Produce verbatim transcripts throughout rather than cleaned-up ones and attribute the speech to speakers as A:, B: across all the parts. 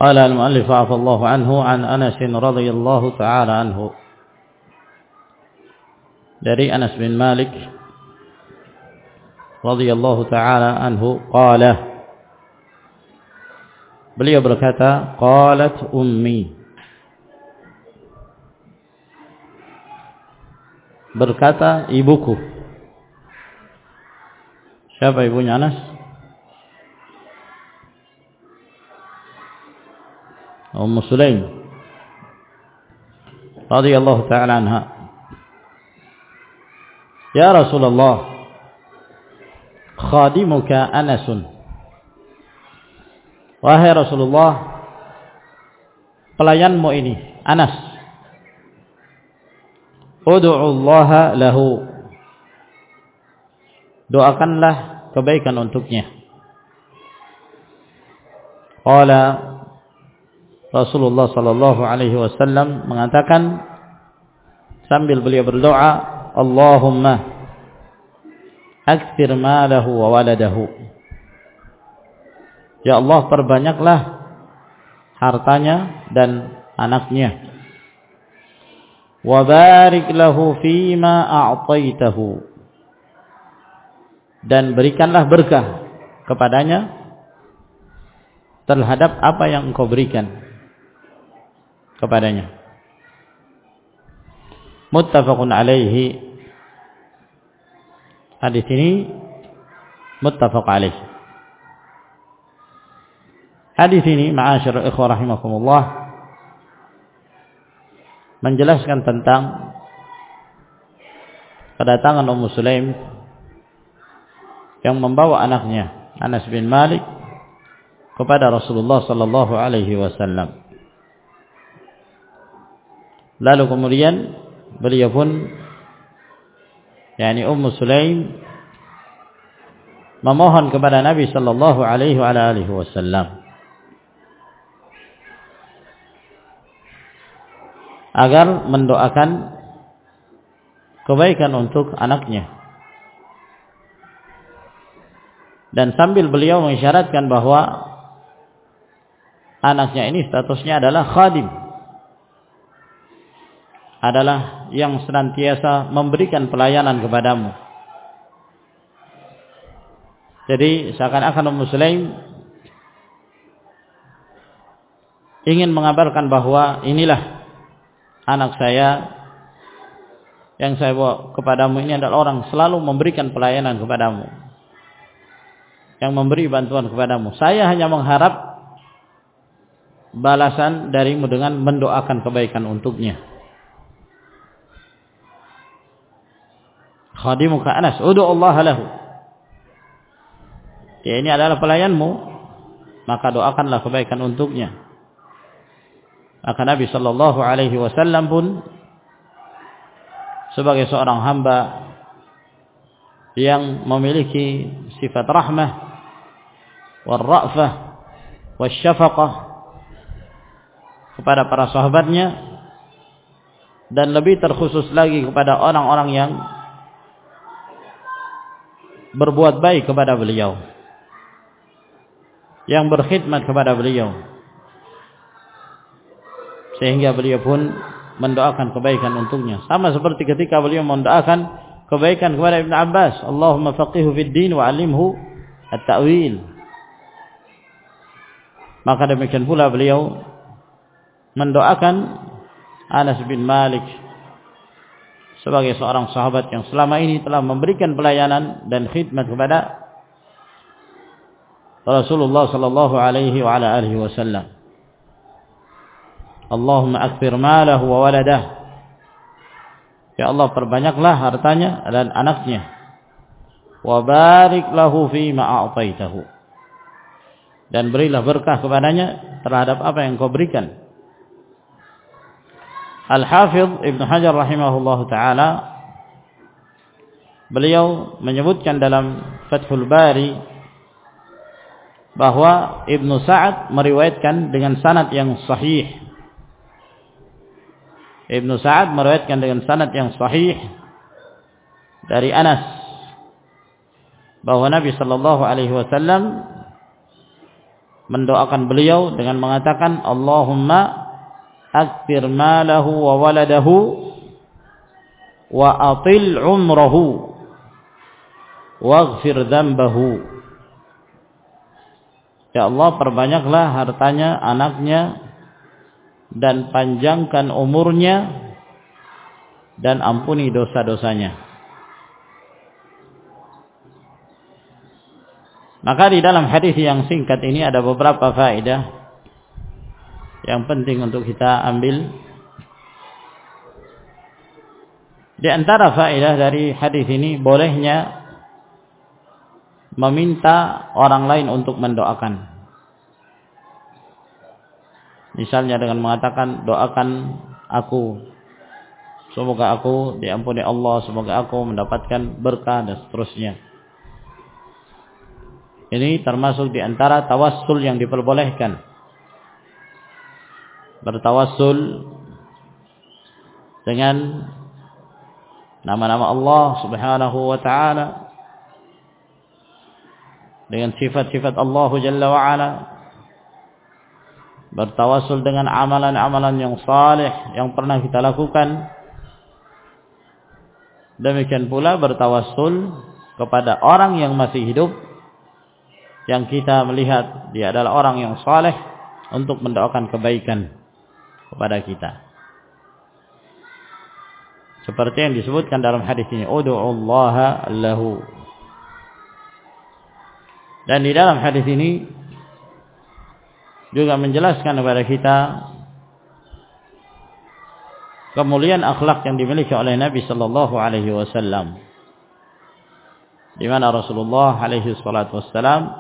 A: قال المؤلف عفى الله عنه عن أنس رضي الله تعالى عنه. Dari Anas bin Malik radhiyallahu taala anhu qala, beliau berkata, qalat ummi, berkata ibuku. Siapa ibunya Anas? Ummu Sulaim radhiyallahu taala anha. Ya Rasulullah, khadimuka Anasun. Wahai Rasulullah, pelayanmu ini Anas. Ud'u Allah lahu, doakanlah kebaikan untuknya. Qala Rasulullah sallallahu alaihi wasallam mengatakan sambil beliau berdoa, Allahumma aktsir malahu wa waladahu. Ya Allah, perbanyaklah hartanya dan anaknya. Wa barik lahu fima a'taitahu, dan berikanlah berkah kepadanya terhadap apa yang engkau berikan kepadanya. Muttafaqun alaihi. Hadis ini muttafaq alaihi. Hadis ini ma'asyiral ikhwah rahimakumullah menjelaskan tentang kedatangan Ummu Sulaim yang membawa anaknya Anas bin Malik kepada Rasulullah sallallahu alaihi wasallam. Lalu kemudian beliau pun, yakni Ummu Sulaim, memohon kepada Nabi sallallahu alaihi wa alihi wasallam agar mendoakan kebaikan untuk anaknya. Dan sambil beliau mengisyaratkan bahwa anaknya ini statusnya adalah khadim, adalah yang senantiasa memberikan pelayanan kepadamu. Jadi seakan-akan Ummu Sulaim ingin mengabarkan bahwa inilah anak saya yang saya bawa kepadamu, ini adalah orang selalu memberikan pelayanan kepadamu, yang memberi bantuan kepadamu. Saya hanya mengharap balasan darimu dengan mendoakan kebaikan untuknya. Khadimuka Anas, ud'u Allah lahu. Ya, ini adalah pelayanmu, maka doakanlah kebaikan untuknya. Maka Nabi sallallahu alaihi wasallam pun sebagai seorang hamba yang memiliki sifat rahmah wal ra'fah wal syafaqah kepada para sahabatnya, dan lebih terkhusus lagi kepada orang-orang yang berbuat baik kepada beliau, yang berkhidmat kepada beliau, sehingga beliau pun mendoakan kebaikan untuknya. Sama seperti ketika beliau mendoakan kebaikan kepada Ibn Abbas, Allahumma faqihu fid din wa 'allimhu at-ta'wil. Maka demikian pula beliau mendoakan Anas bin Malik sebagai seorang sahabat yang selama ini telah memberikan pelayanan dan khidmat kepada Rasulullah sallallahu alaihi wa ala alihi wasallam. Allahumma akthir malahu wa waladahu. Ya Allah, perbanyaklah hartanya dan anaknya. Wa barik lahu fi ma a'taitahu. Dan berilah berkah kepadanya terhadap apa yang kau berikan. Al-Hafidh Ibn Hajar rahimahullahu ta'ala, beliau menyebutkan dalam Fathul Bari bahwa Ibnu Sa'ad meriwayatkan dengan sanad yang sahih. Ibnu Sa'ad meriwayatkan dengan sanad yang sahih dari Anas bahwa Nabi sallallahu alaihi wasallam mendoakan beliau dengan mengatakan Allahumma akthir malahu wa waladahu wa atil umrahu waghfir dzambahu. Ya Allah, perbanyaklah hartanya, anaknya, dan panjangkan umurnya, dan ampuni dosa-dosanya. Maka di dalam hadis yang singkat ini ada beberapa faedah yang penting untuk kita ambil. Di antara faedah dari hadis ini, bolehnya meminta orang lain untuk mendoakan. Misalnya dengan mengatakan, doakan aku, semoga aku diampuni Allah, semoga aku mendapatkan berkah, dan seterusnya. Ini termasuk di antara tawassul yang diperbolehkan. Bertawassul dengan nama-nama Allah Subhanahu wa ta'ala, dengan sifat-sifat Allah Jalla wa ala. Bertawassul dengan amalan-amalan yang saleh yang pernah kita lakukan. Demikian pula bertawassul kepada orang yang masih hidup, yang kita melihat dia adalah orang yang saleh, untuk mendoakan kebaikan kepada kita. Seperti yang disebutkan dalam hadis ini, ud'ullaha lahu. Dan di dalam hadis ini juga menjelaskan kepada kita kemuliaan akhlak yang dimiliki oleh Nabi sallallahu alaihi wasallam, di mana Rasulullah alaihi salatu wassalam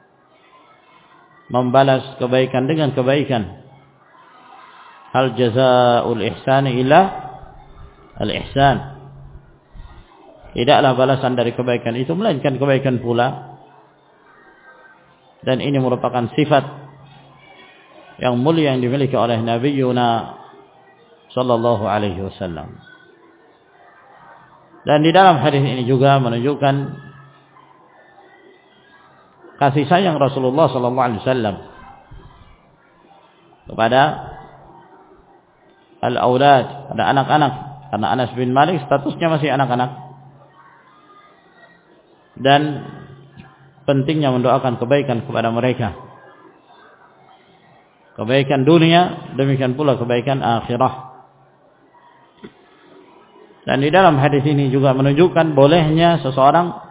A: membalas kebaikan dengan kebaikan. Hal jazaa'ul ihsani illa al-ihsan. Tidaklah balasan dari kebaikan itu melainkan kebaikan pula. Dan ini merupakan sifat yang mulia yang dimiliki oleh Nabiyuna sallallahu alaihi wasallam. Dan di dalam hadis ini juga menunjukkan kasih sayang Rasulullah sallallahu alaihi wasallam kepada al-aulad, pada anak-anak, karena Anas bin Malik statusnya masih anak-anak, dan pentingnya mendoakan kebaikan kepada mereka, kebaikan dunia, demikian pula kebaikan akhirah. Dan di dalam hadis ini juga menunjukkan bolehnya seseorang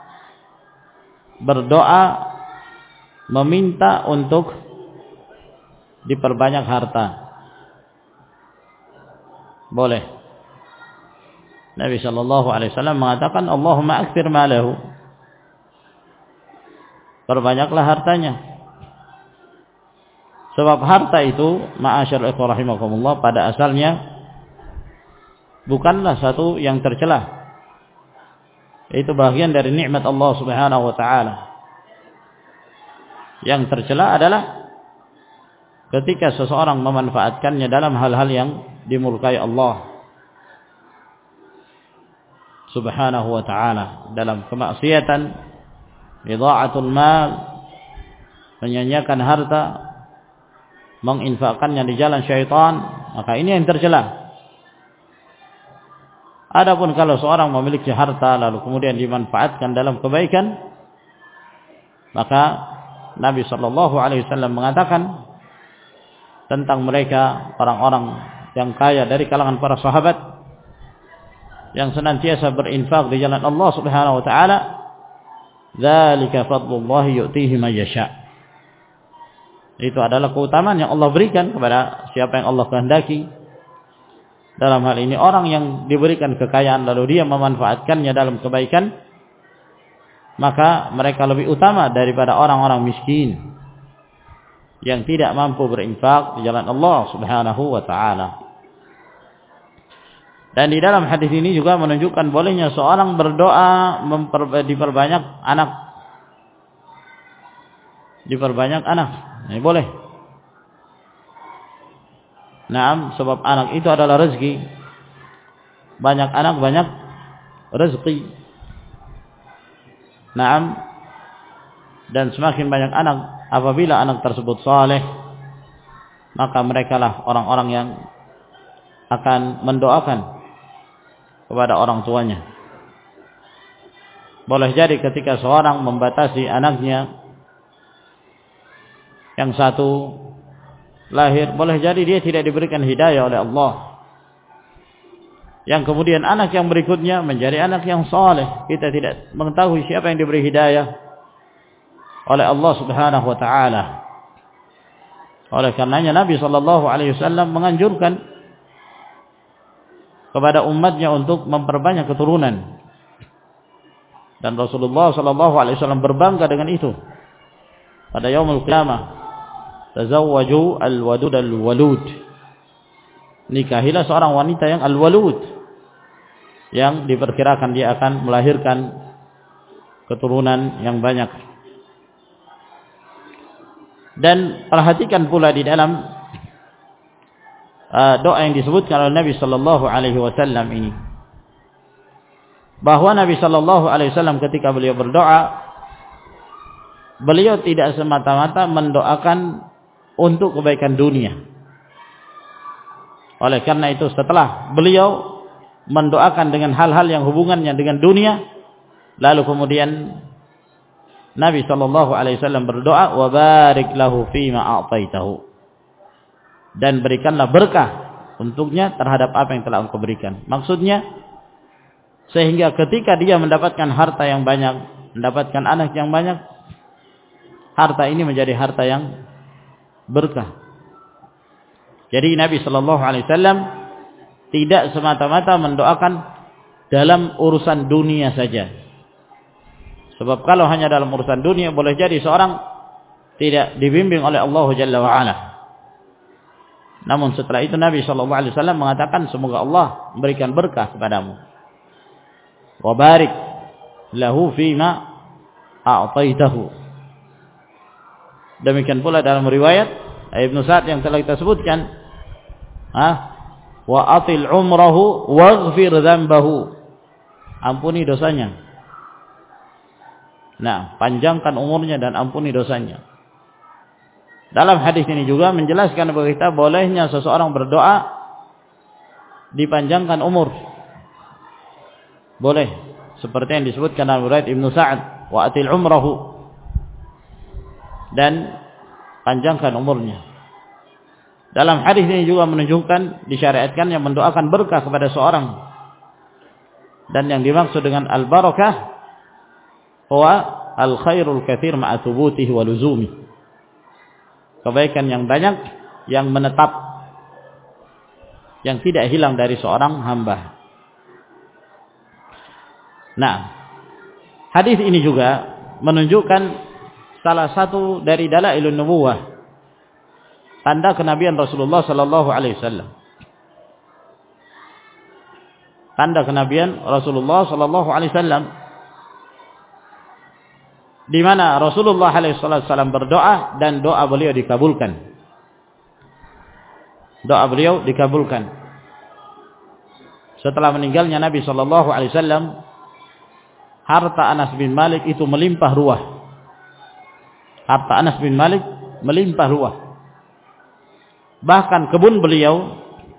A: berdoa meminta untuk diperbanyak harta. Boleh. Nabi sallallahu alaihi wasallam mengatakan, Allahumma akthir malahu. Perbanyaklah hartanya. Sebab harta itu, ma'asyarul ikhwah rahimakumullah, pada asalnya bukanlah satu yang tercela. Itu bagian dari nikmat Allah Subhanahu wa taala. Yang tercela adalah ketika seseorang memanfaatkannya dalam hal-hal yang dimurkai Allah Subhanahu wa ta'ala, dalam kemaksiatan, idha'atul mal, menyanyiakan harta, menginfakkannya di jalan syaitan, maka ini yang tercela. Adapun kalau seorang memiliki harta lalu kemudian dimanfaatkan dalam kebaikan, maka Nabi sallallahu alaihi wasallam mengatakan tentang mereka, orang-orang yang kaya dari kalangan para sahabat yang senantiasa berinfak di jalan Allah Subhanahu wa taala, dzalika fadlullah yu'tihi man yasha. Itu adalah keutamaan yang Allah berikan kepada siapa yang Allah kehendaki. Dalam hal ini orang yang diberikan kekayaan lalu dia memanfaatkannya dalam kebaikan, maka mereka lebih utama daripada orang-orang miskin yang tidak mampu berinfak di jalan Allah Subhanahu wa taala. Dan di dalam hadis ini juga menunjukkan bolehnya seorang berdoa memper, diperbanyak anak. Diperbanyak anak. Ini boleh. Naam, sebab anak itu adalah rezeki. Banyak anak banyak rezeki. Naam, dan semakin banyak anak apabila anak tersebut saleh, maka merekalah orang-orang yang akan mendoakan kepada orang tuanya. Boleh jadi ketika seorang membatasi anaknya, yang satu lahir, boleh jadi dia tidak diberikan hidayah oleh Allah, yang kemudian anak yang berikutnya menjadi anak yang saleh. Kita tidak mengetahui siapa yang diberi hidayah oleh Allah Subhanahu wa taala. Oleh karenanya Nabi sallallahu alaihi wasallam menganjurkan kepada umatnya untuk memperbanyak keturunan, dan Rasulullah sallallahu alaihi wasallam berbangga dengan itu pada yaumul qiyamah. Tazawwaju al-wadud al-walud, nikahilah seorang wanita yang al-walud, yang diperkirakan dia akan melahirkan keturunan yang banyak. Dan perhatikan pula di dalam uh, doa yang disebutkan oleh Nabi sallallahu alaihi wasallam ini, bahwa Nabi sallallahu alaihi wasallam ketika beliau berdoa, beliau tidak semata-mata mendoakan untuk kebaikan dunia. Oleh karena itu setelah beliau mendoakan dengan hal-hal yang hubungannya dengan dunia, lalu kemudian Nabi sallallahu alaihi wasallam berdoa, wa barik lahu fima a'taitahu, dan berikanlah berkah untuknya terhadap apa yang telah engkau berikan. Maksudnya sehingga ketika dia mendapatkan harta yang banyak, mendapatkan anak yang banyak, harta ini menjadi harta yang berkah. Jadi Nabi sallallahu alaihi wasallam tidak semata-mata mendoakan dalam urusan dunia saja. Sebab kalau hanya dalam urusan dunia, boleh jadi seorang tidak dibimbing oleh Allah Jalla wa Ala. Namun setelah itu Nabi sallallahu alaihi wasallam mengatakan, semoga Allah memberikan berkah kepadamu. Wa barik lahu fima a'taitahu. Demikian pula dalam riwayat Ibnu Sa'd yang telah kita sebutkan, ah, wa atil umrahu waghfir dzambahu, ampuni dosanya. Nah, panjangkan umurnya dan ampuni dosanya. Dalam hadis ini juga menjelaskan kepada kita bolehnya seseorang berdoa dipanjangkan umur. Boleh, seperti yang disebutkan dalam riwayat Ibnu Sa'd, wa atil umrahu, dan panjangkan umurnya. Dalam hadis ini juga menunjukkan disyariatkan yang mendoakan berkah kepada seorang, dan yang dimaksud dengan al-barakah huwa al-khairul katsir ma'a thubutihi wa luzumi, kebaikan yang banyak yang menetap, yang tidak hilang dari seorang hamba. Nah, hadis ini juga menunjukkan salah satu dari dalailun nubuwah, tanda kenabian Rasulullah sallallahu alaihi wasallam. Tanda kenabian Rasulullah sallallahu alaihi wasallam, di mana Rasulullah alaihi wasallam berdoa dan doa beliau dikabulkan. Doa beliau dikabulkan. Setelah meninggalnya Nabi sallallahu alaihi wasallam, harta Anas bin Malik itu melimpah ruah. Harta Anas bin Malik melimpah ruah. Bahkan kebun beliau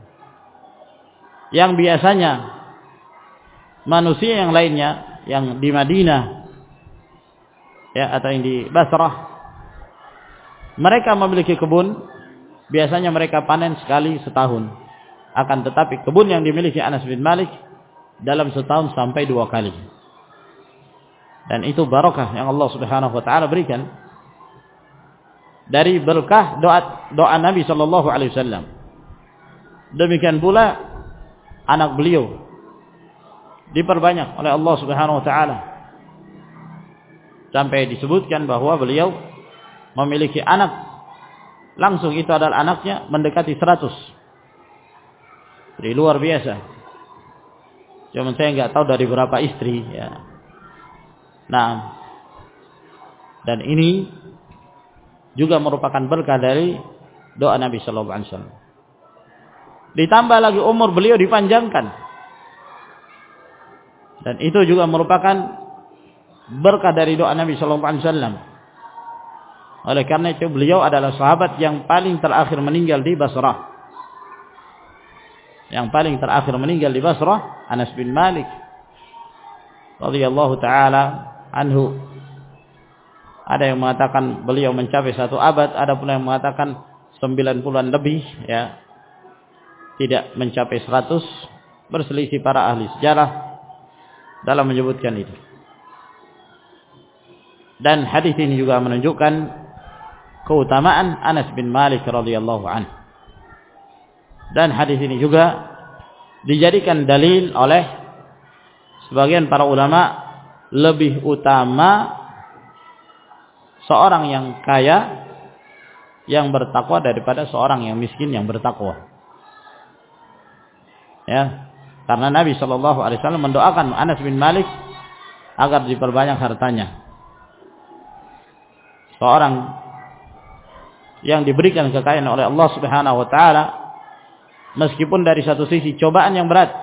A: yang biasanya manusia yang lainnya yang di Madinah ya atau yang di Basrah, mereka memiliki kebun, biasanya mereka panen sekali setahun. Akan tetapi kebun yang dimiliki Anas bin Malik dalam setahun sampai dua kali. Dan itu barakah yang Allah Subhanahu wa taala berikan dari berkah doa doa Nabi sallallahu alaihi wasallam. Demikian pula anak beliau diperbanyak oleh Allah Subhanahu wa taala, sampai disebutkan bahwa beliau memiliki anak langsung itu adalah anaknya mendekati seratus. Jadi luar biasa. Cuma saya enggak tahu dari berapa istri ya. Nah, dan ini juga merupakan berkah dari doa Nabi sallallahu alaihi wasallam. Ditambah lagi umur beliau dipanjangkan. Dan itu juga merupakan berkah dari doa Nabi sallallahu alaihi wasallam. Oleh karena itu beliau adalah sahabat yang paling terakhir meninggal di Basrah. Yang paling terakhir meninggal di Basrah Anas bin Malik radhiyallahu taala anhu. Ada yang mengatakan beliau mencapai satu abad, ada pula yang mengatakan sembilan puluhan lebih, ya. Tidak mencapai seratus, berselisih para ahli sejarah dalam menyebutkan itu. Dan hadis ini juga menunjukkan keutamaan Anas bin Malik radhiyallahu anhu. Dan hadis ini juga dijadikan dalil oleh sebagian para ulama lebih utama seorang yang kaya yang bertakwa daripada seorang yang miskin yang bertakwa. Ya, karena Nabi Shallallahu Alaihi Wasallam mendoakan Anas bin Malik agar diperbanyak hartanya. Seorang yang diberikan kekayaan oleh Allah Subhanahu Wa Taala, meskipun dari satu sisi cobaan yang berat.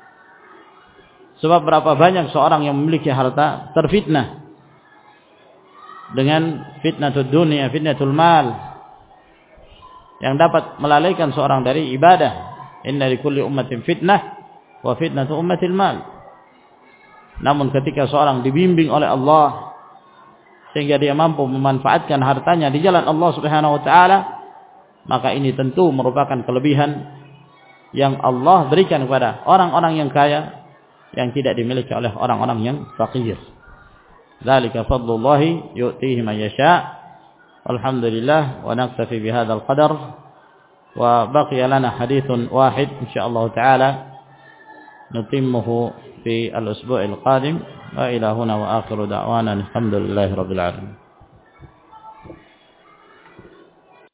A: Sebab berapa banyak seorang yang memiliki harta terfitnah dengan fitnatul dunia, fitnatul mal, yang dapat melalaikan seorang dari ibadah. Inna likulli ummatin fitnah wa fitnatu ummatil mal. Namun ketika seorang dibimbing oleh Allah sehingga dia mampu memanfaatkan hartanya di jalan Allah Subhanahu wa taala, maka ini tentu merupakan kelebihan yang Allah berikan kepada orang-orang yang kaya yang tidak dimiliki oleh orang-orang yang fakir. Dzalika fadlullahi yu'tihi man yasha. Alhamdulillah wa naktafi bihadzal qadar. Wa baqiya lana haditsun wahid insyaallah taala nutimmuhu fi al-usbu' al-qadim. Wa ila huna wa akhiru da'wana alhamdulillahi rabbil alamin.